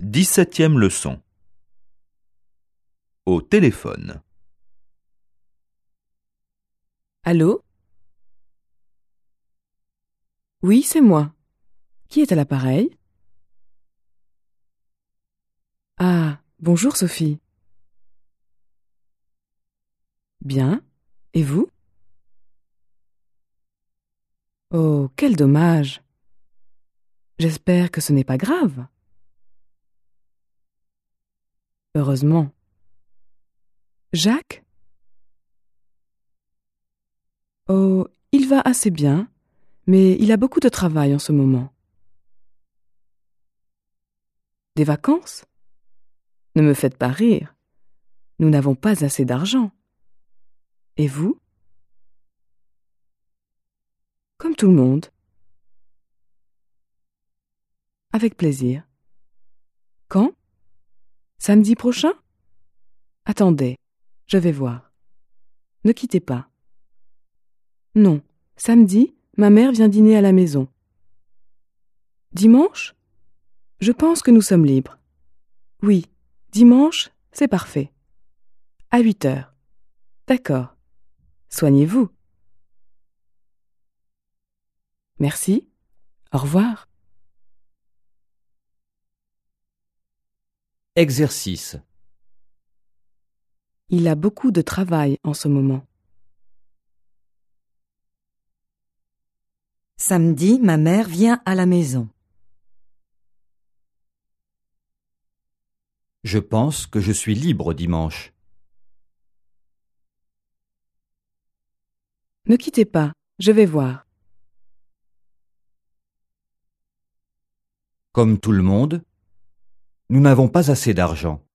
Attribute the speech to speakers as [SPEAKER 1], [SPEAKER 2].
[SPEAKER 1] 17e leçon. Au téléphone.
[SPEAKER 2] Allô? Oui, c'est moi. Qui est à l'appareil? Ah, bonjour Sophie. Bien. Et vous? Oh, quel dommage. J'espère que ce n'est pas grave. Heureusement. Jacques? Oh, il va assez bien, mais il a beaucoup de travail en ce moment. Des vacances? Ne me faites pas rire. Nous n'avons pas assez d'argent. Et vous? Comme tout le monde. Avec plaisir. Quand? Samedi prochain? Attendez, je vais voir. Ne quittez pas. Non, samedi, ma mère vient dîner à la maison. Dimanche? Je pense que nous sommes libres. Oui, dimanche, c'est parfait. À 8 heures. D'accord. Soignez-vous. Merci. Au revoir.
[SPEAKER 3] Exercice.
[SPEAKER 2] Il a beaucoup de travail en ce moment.
[SPEAKER 4] Samedi, ma mère vient à la maison.
[SPEAKER 3] Je pense que je suis libre dimanche.
[SPEAKER 2] Ne quittez pas, je vais voir.
[SPEAKER 3] Comme tout le monde, nous n'avons pas assez d'argent.